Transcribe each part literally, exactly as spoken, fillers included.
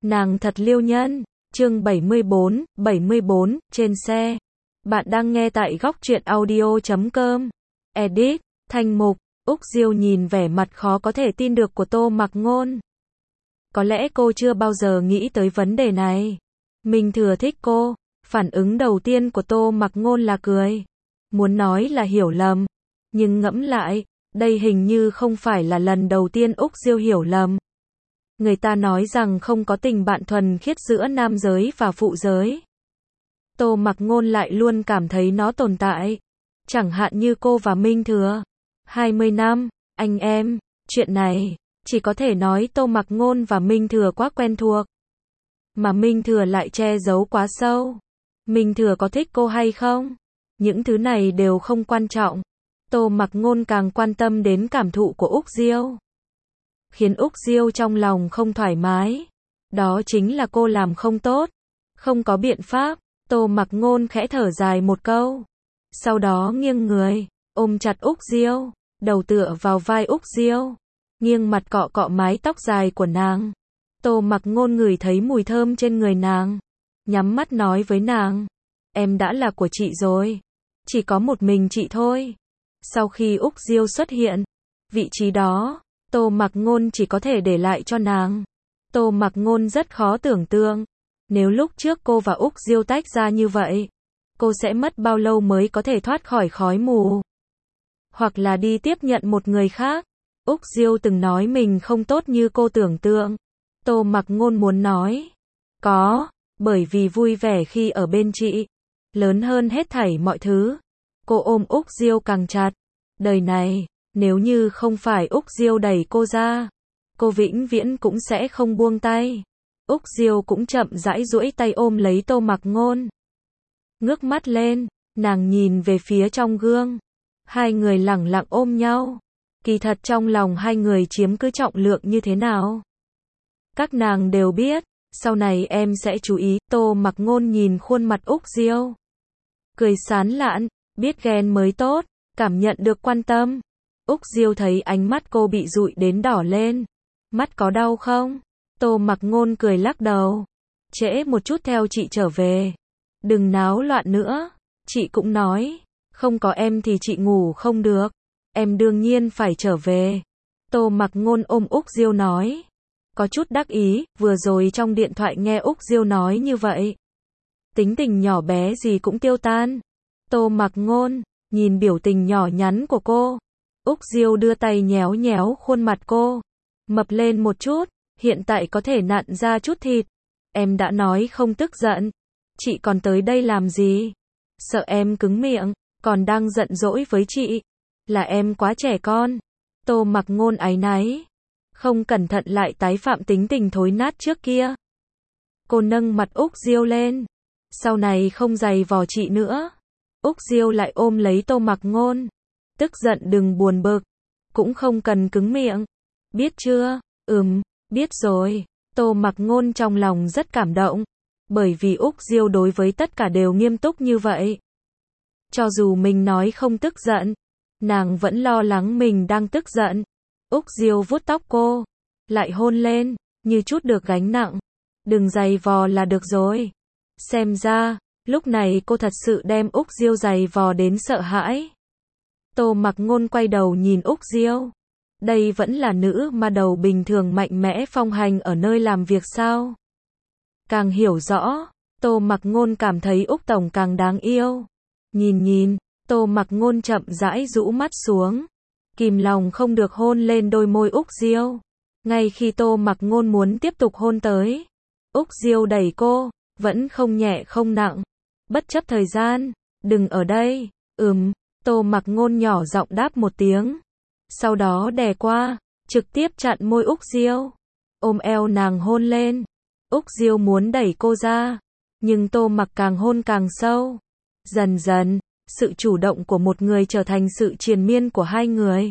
Nàng thật liêu nhân. Chương bảy mươi bốn, bảy mươi bốn, trên xe. Bạn đang nghe tại góc truyện audio chấm com. Edit, Thanh Mục. Úc Diêu nhìn vẻ mặt khó có thể tin được của Tô Mặc Ngôn. Có lẽ cô chưa bao giờ nghĩ tới vấn đề này. Minh Thừa thích cô. Phản ứng đầu tiên của Tô Mặc Ngôn là cười. Muốn nói là hiểu lầm. Nhưng ngẫm lại, đây hình như không phải là lần đầu tiên Úc Diêu hiểu lầm. Người ta nói rằng không có tình bạn thuần khiết giữa nam giới và phụ giới. Tô Mặc Ngôn lại luôn cảm thấy nó tồn tại. Chẳng hạn như cô và Minh Thừa. hai mươi năm, anh em, chuyện này, chỉ có thể nói Tô Mặc Ngôn và Minh Thừa quá quen thuộc. Mà Minh Thừa lại che giấu quá sâu. Minh Thừa có thích cô hay không? Những thứ này đều không quan trọng. Tô Mặc Ngôn càng quan tâm đến cảm thụ của Úc Diêu. Khiến Úc Diêu trong lòng không thoải mái. Đó chính là cô làm không tốt. Không có biện pháp. Tô Mặc Ngôn khẽ thở dài một câu. Sau đó nghiêng người, ôm chặt Úc Diêu, đầu tựa vào vai Úc Diêu, nghiêng mặt cọ cọ mái tóc dài của nàng. Tô Mặc Ngôn ngửi thấy mùi thơm trên người nàng, nhắm mắt nói với nàng, em đã là của chị rồi, chỉ có một mình chị thôi. Sau khi Úc Diêu xuất hiện, vị trí đó, Tô Mặc Ngôn chỉ có thể để lại cho nàng. Tô Mặc Ngôn rất khó tưởng tượng, nếu lúc trước cô và Úc Diêu tách ra như vậy, cô sẽ mất bao lâu mới có thể thoát khỏi khói mù. Hoặc là đi tiếp nhận một người khác. Úc Diêu từng nói mình không tốt như cô tưởng tượng. Tô Mặc Ngôn muốn nói. Có, bởi vì vui vẻ khi ở bên chị. Lớn hơn hết thảy mọi thứ. Cô ôm Úc Diêu càng chặt. Đời này, nếu như không phải Úc Diêu đẩy cô ra, cô vĩnh viễn cũng sẽ không buông tay. Úc Diêu cũng chậm rãi duỗi tay ôm lấy Tô Mặc Ngôn. Ngước mắt lên, nàng nhìn về phía trong gương. Hai người lẳng lặng ôm nhau. Kỳ thật trong lòng hai người chiếm cứ trọng lượng như thế nào. Các nàng đều biết, sau này em sẽ chú ý. Tô Mặc Ngôn nhìn khuôn mặt Úc Diêu. Cười sán lạn, biết ghen mới tốt, cảm nhận được quan tâm. Úc Diêu thấy ánh mắt cô bị dụi đến đỏ lên. Mắt có đau không? Tô Mặc Ngôn cười lắc đầu. Trễ một chút theo chị trở về. Đừng náo loạn nữa. Chị cũng nói, không có em thì chị ngủ không được. Em đương nhiên phải trở về. Tô Mặc Ngôn ôm Úc Diêu nói. Có chút đắc ý, vừa rồi trong điện thoại nghe Úc Diêu nói như vậy. Tính tình nhỏ bé gì cũng tiêu tan. Tô Mặc Ngôn, nhìn biểu tình nhỏ nhắn của cô. Úc Diêu đưa tay nhéo nhéo khuôn mặt cô. Mập lên một chút, hiện tại có thể nặn ra chút thịt. Em đã nói không tức giận. Chị còn tới đây làm gì? Sợ em cứng miệng, còn đang giận dỗi với chị. Là em quá trẻ con. Tô Mặc Ngôn áy náy. Không cẩn thận lại tái phạm tính tình thối nát trước kia. Cô nâng mặt Úc Diêu lên. Sau này không giày vò chị nữa. Úc Diêu lại ôm lấy Tô Mặc Ngôn. Tức giận đừng buồn bực. Cũng không cần cứng miệng. Biết chưa? Ừm, biết rồi. Tô Mặc Ngôn trong lòng rất cảm động. Bởi vì Úc Diêu đối với tất cả đều nghiêm túc như vậy. Cho dù mình nói không tức giận, nàng vẫn lo lắng mình đang tức giận. Úc Diêu vuốt tóc cô, lại hôn lên, như chút được gánh nặng. Đừng giày vò là được rồi. Xem ra, lúc này cô thật sự đem Úc Diêu giày vò đến sợ hãi. Tô Mặc Ngôn quay đầu nhìn Úc Diêu. Đây vẫn là nữ ma đầu bình thường mạnh mẽ phong hành ở nơi làm việc sao? Càng hiểu rõ, Tô Mặc Ngôn cảm thấy Úc Tổng càng đáng yêu. Nhìn nhìn, Tô Mặc Ngôn chậm rãi rũ mắt xuống. Kìm lòng không được hôn lên đôi môi Úc Diêu. Ngay khi Tô Mặc Ngôn muốn tiếp tục hôn tới, Úc Diêu đẩy cô, vẫn không nhẹ không nặng. Bất chấp thời gian, đừng ở đây. Ừm, Tô Mặc Ngôn nhỏ giọng đáp một tiếng. Sau đó đè qua, trực tiếp chặn môi Úc Diêu. Ôm eo nàng hôn lên. Úc Diêu muốn đẩy cô ra, nhưng Tô Mặc càng hôn càng sâu. Dần dần, sự chủ động của một người trở thành sự triền miên của hai người.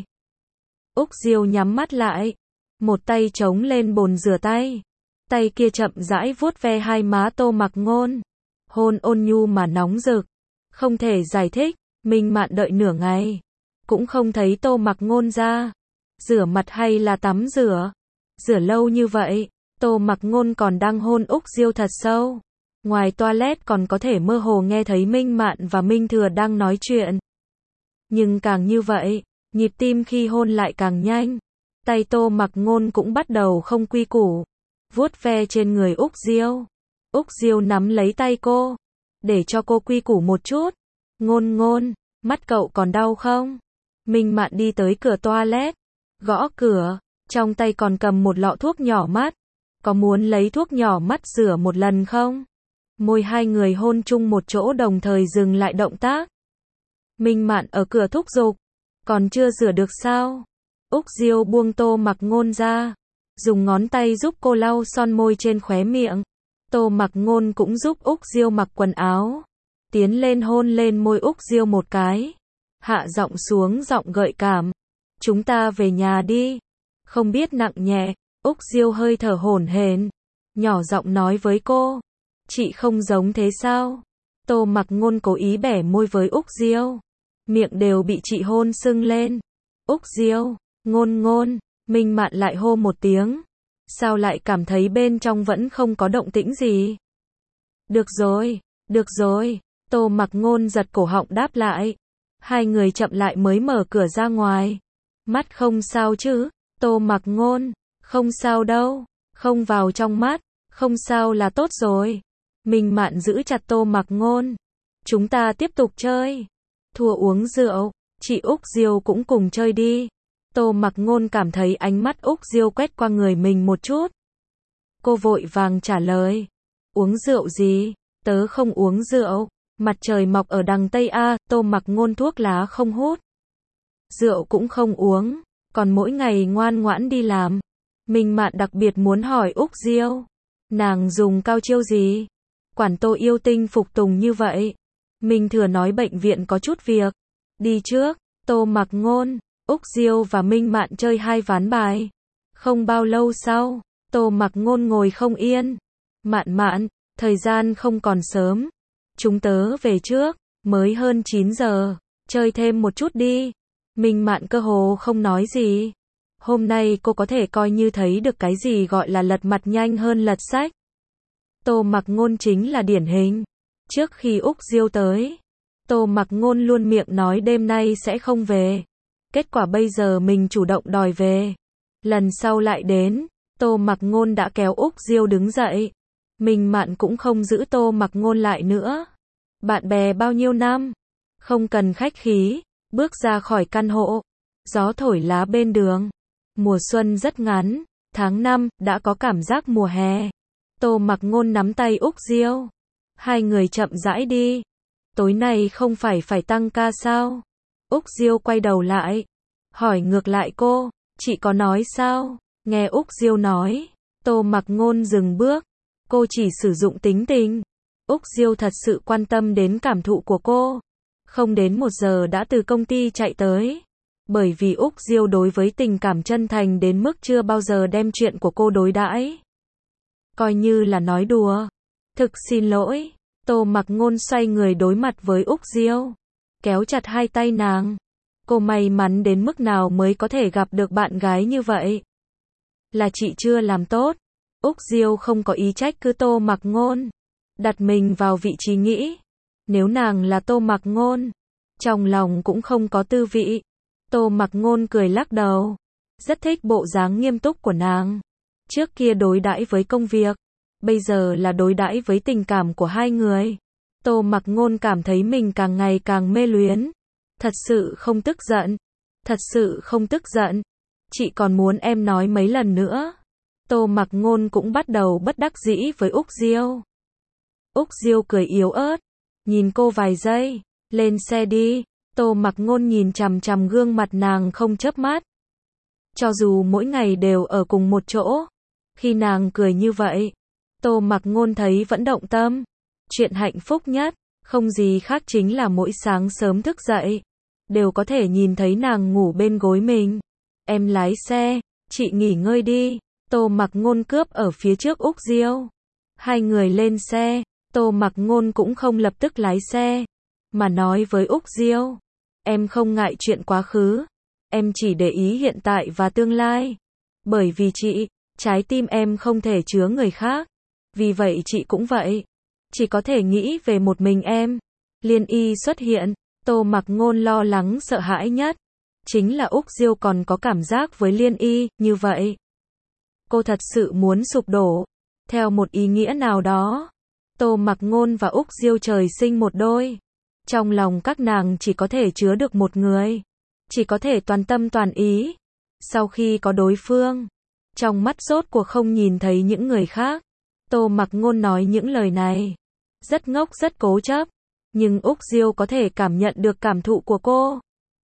Úc Diêu nhắm mắt lại, một tay chống lên bồn rửa tay, tay kia chậm rãi vuốt ve hai má Tô Mặc Ngôn. Hôn ôn nhu mà nóng rực, không thể giải thích. Minh Mạn đợi nửa ngày, cũng không thấy Tô Mặc Ngôn ra. Rửa mặt hay là tắm rửa? Rửa lâu như vậy, Tô Mặc Ngôn còn đang hôn Úc Diêu thật sâu. Ngoài toilet còn có thể mơ hồ nghe thấy Minh Mạn và Minh Thừa đang nói chuyện. Nhưng càng như vậy, nhịp tim khi hôn lại càng nhanh. Tay Tô Mặc Ngôn cũng bắt đầu không quy củ, vuốt ve trên người Úc Diêu. Úc Diêu nắm lấy tay cô, để cho cô quy củ một chút. Ngôn Ngôn, mắt cậu còn đau không? Minh Mạn đi tới cửa toilet, gõ cửa, trong tay còn cầm một lọ thuốc nhỏ mắt. Có muốn lấy thuốc nhỏ mắt rửa một lần không? Môi hai người hôn chung một chỗ đồng thời dừng lại động tác. Minh Mạn ở cửa thúc giục, còn chưa rửa được sao? Úc Diêu buông Tô Mặc Ngôn ra, dùng ngón tay giúp cô lau son môi trên khóe miệng. Tô Mặc Ngôn cũng giúp Úc Diêu mặc quần áo, tiến lên hôn lên môi Úc Diêu một cái, hạ giọng xuống giọng gợi cảm. Chúng ta về nhà đi. Không biết nặng nhẹ, Úc Diêu hơi thở hổn hển, nhỏ giọng nói với cô. Chị không giống thế sao? Tô Mặc Ngôn cố ý bẻ môi với Úc Diêu, miệng đều bị chị hôn sưng lên. Úc Diêu, Ngôn Ngôn, Minh Mạn lại hô một tiếng. Sao lại cảm thấy bên trong vẫn không có động tĩnh gì? Được rồi, được rồi, Tô Mặc Ngôn giật cổ họng đáp lại. Hai người chậm lại mới mở cửa ra ngoài. Mắt không sao chứ? Tô Mặc Ngôn, không sao đâu, không vào trong mắt, không sao là tốt rồi. Minh Mạn giữ chặt Tô Mặc Ngôn. Chúng ta tiếp tục chơi. Thua uống rượu, chị Úc Diêu cũng cùng chơi đi. Tô Mặc Ngôn cảm thấy ánh mắt Úc Diêu quét qua người mình một chút. Cô vội vàng trả lời. Uống rượu gì? Tớ không uống rượu. Mặt trời mọc ở đằng Tây A, Tô Mặc Ngôn thuốc lá không hút, rượu cũng không uống, còn mỗi ngày ngoan ngoãn đi làm. Minh Mạn đặc biệt muốn hỏi Úc Diêu, nàng dùng cao chiêu gì? Quản Tô yêu tinh phục tùng như vậy. Minh Thừa nói bệnh viện có chút việc, đi trước. Tô Mặc Ngôn, Úc Diêu và Minh Mạn chơi hai ván bài. Không bao lâu sau, Tô Mặc Ngôn ngồi không yên. Mạn Mạn, thời gian không còn sớm, chúng tớ về trước, mới hơn chín giờ, chơi thêm một chút đi. Minh Mạn cơ hồ không nói gì. Hôm nay cô có thể coi như thấy được cái gì gọi là lật mặt nhanh hơn lật sách. Tô Mặc Ngôn chính là điển hình. Trước khi Úc Diêu tới, Tô Mặc Ngôn luôn miệng nói đêm nay sẽ không về. Kết quả bây giờ mình chủ động đòi về. Lần sau lại đến, Tô Mặc Ngôn đã kéo Úc Diêu đứng dậy. Minh Mạn cũng không giữ Tô Mặc Ngôn lại nữa. Bạn bè bao nhiêu năm, không cần khách khí, bước ra khỏi căn hộ. Gió thổi lá bên đường. Mùa xuân rất ngắn, tháng năm đã có cảm giác mùa hè. Tô Mặc Ngôn nắm tay Úc Diêu. Hai người chậm rãi đi. Tối nay không phải phải tăng ca sao? Úc Diêu quay đầu lại, hỏi ngược lại cô, chị có nói sao? Nghe Úc Diêu nói, Tô Mặc Ngôn dừng bước. Cô chỉ sử dụng tính tình. Úc Diêu thật sự quan tâm đến cảm thụ của cô. Không đến một giờ đã từ công ty chạy tới. Bởi vì Úc Diêu đối với tình cảm chân thành đến mức chưa bao giờ đem chuyện của cô đối đãi, coi như là nói đùa. Thực xin lỗi. Tô Mặc Ngôn xoay người đối mặt với Úc Diêu, kéo chặt hai tay nàng. Cô may mắn đến mức nào mới có thể gặp được bạn gái như vậy? Là chị chưa làm tốt. Úc Diêu không có ý trách cứ Tô Mặc Ngôn, đặt mình vào vị trí nghĩ. Nếu nàng là Tô Mặc Ngôn, trong lòng cũng không có tư vị. Tô Mặc Ngôn cười lắc đầu, rất thích bộ dáng nghiêm túc của nàng. Trước kia đối đãi với công việc, bây giờ là đối đãi với tình cảm của hai người. Tô Mặc Ngôn cảm thấy mình càng ngày càng mê luyến. Thật sự không tức giận. Thật sự không tức giận. Chị còn muốn em nói mấy lần nữa. Tô Mặc Ngôn cũng bắt đầu bất đắc dĩ với Úc Diêu. Úc Diêu cười yếu ớt, nhìn cô vài giây. Lên xe đi. Tô Mặc Ngôn nhìn chằm chằm gương mặt nàng không chớp mắt. Cho dù mỗi ngày đều ở cùng một chỗ, khi nàng cười như vậy, Tô Mặc Ngôn thấy vẫn động tâm. Chuyện hạnh phúc nhất, không gì khác chính là mỗi sáng sớm thức dậy, đều có thể nhìn thấy nàng ngủ bên gối mình. Em lái xe, chị nghỉ ngơi đi. Tô Mặc Ngôn cướp ở phía trước Úc Diêu. Hai người lên xe, Tô Mặc Ngôn cũng không lập tức lái xe, mà nói với Úc Diêu. Em không ngại chuyện quá khứ, em chỉ để ý hiện tại và tương lai. Bởi vì chị, Trái tim em không thể chứa người khác. Vì vậy chị cũng vậy. Chỉ có thể nghĩ về một mình em. Liên Y xuất hiện. Tô Mặc Ngôn lo lắng sợ hãi nhất. Chính là Úc Diêu còn có cảm giác với Liên Y, như vậy. Cô thật sự muốn sụp đổ. Theo một ý nghĩa nào đó, Tô Mặc Ngôn và Úc Diêu trời sinh một đôi. Trong lòng các nàng chỉ có thể chứa được một người. Chỉ có thể toàn tâm toàn ý. Sau khi có đối phương, trong mắt rốt cuộc không nhìn thấy những người khác. Tô Mặc Ngôn nói những lời này. Rất ngốc rất cố chấp. Nhưng Úc Diêu có thể cảm nhận được cảm thụ của cô.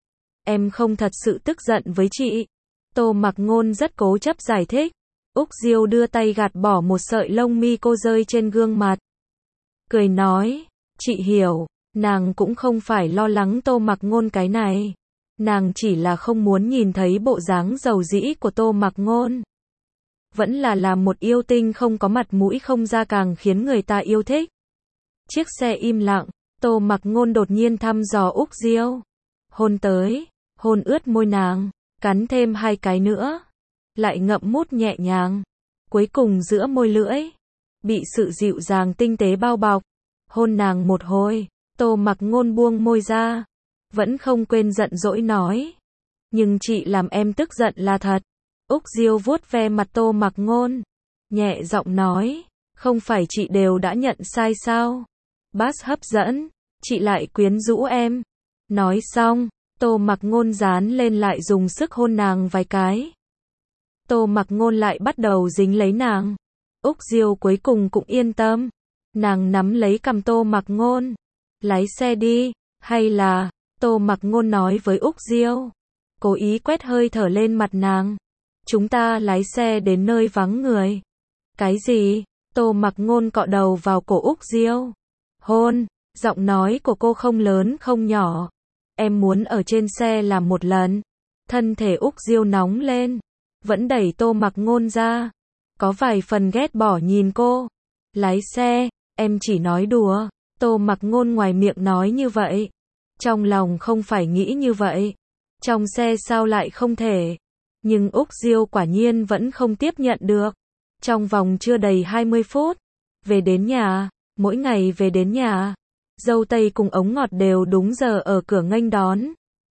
Em không thật sự tức giận với chị. Tô Mặc Ngôn rất cố chấp giải thích. Úc Diêu đưa tay gạt bỏ một sợi lông mi cô rơi trên gương mặt. Cười nói, chị hiểu, nàng cũng không phải lo lắng Tô Mặc Ngôn cái này. Nàng chỉ là không muốn nhìn thấy bộ dáng dầu dĩ của Tô Mặc Ngôn. Vẫn là làm một yêu tinh không có mặt mũi không ra càng khiến người ta yêu thích. Chiếc xe im lặng, Tô Mặc Ngôn đột nhiên thăm dò Úc Diêu. Hôn tới, hôn ướt môi nàng, cắn thêm hai cái nữa. Lại ngậm mút nhẹ nhàng. Cuối cùng giữa môi lưỡi, bị sự dịu dàng tinh tế bao bọc. Hôn nàng một hồi, Tô Mặc Ngôn buông môi ra. Vẫn không quên giận dỗi nói. Nhưng chị làm em tức giận là thật. Úc Diêu vuốt ve mặt Tô Mặc Ngôn. Nhẹ giọng nói. Không phải chị đều đã nhận sai sao? Bass hấp dẫn. Chị lại quyến rũ em. Nói xong, Tô Mặc Ngôn dán lên lại dùng sức hôn nàng vài cái. Tô Mặc Ngôn lại bắt đầu dính lấy nàng. Úc Diêu cuối cùng cũng yên tâm. Nàng nắm lấy cằm Tô Mặc Ngôn. Lái xe đi, hay là... Tô Mặc Ngôn nói với Úc Diêu. Cố ý quét hơi thở lên mặt nàng. Chúng ta lái xe đến nơi vắng người. Cái gì? Tô Mặc Ngôn cọ đầu vào cổ Úc Diêu. Hôn, giọng nói của cô không lớn không nhỏ. Em muốn ở trên xe làm một lần. Thân thể Úc Diêu nóng lên. Vẫn đẩy Tô Mặc Ngôn ra. Có vài phần ghét bỏ nhìn cô. Lái xe, em chỉ nói đùa. Tô Mặc Ngôn ngoài miệng nói như vậy. Trong lòng không phải nghĩ như vậy. Trong xe sao lại không thể. Nhưng Úc Diêu quả nhiên vẫn không tiếp nhận được. Trong vòng chưa đầy hai mươi phút. Về đến nhà. Mỗi ngày về đến nhà. Dâu tây cùng ống ngọt đều đúng giờ ở cửa nghênh đón.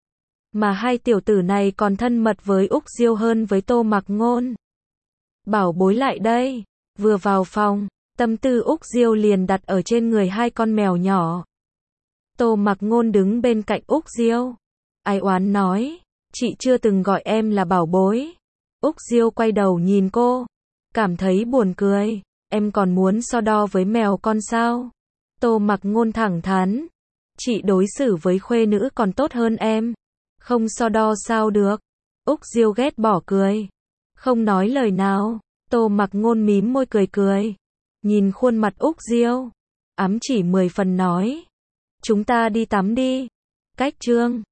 Mà hai tiểu tử này còn thân mật với Úc Diêu hơn với Tô Mặc Ngôn. Bảo bối lại đây. Vừa vào phòng, tâm tư Úc Diêu liền đặt ở trên người hai con mèo nhỏ. Tô Mặc Ngôn đứng bên cạnh Úc Diêu. Ai oán nói, chị chưa từng gọi em là bảo bối. Úc Diêu quay đầu nhìn cô, cảm thấy buồn cười. Em còn muốn so đo với mèo con sao? Tô Mặc Ngôn thẳng thắn. Chị đối xử với khuê nữ còn tốt hơn em. Không so đo sao được. Úc Diêu ghét bỏ cười. Không nói lời nào. Tô Mặc Ngôn mím môi cười cười. Nhìn khuôn mặt Úc Diêu. Ám chỉ mười phần nói. Chúng ta đi tắm đi. Cách chương.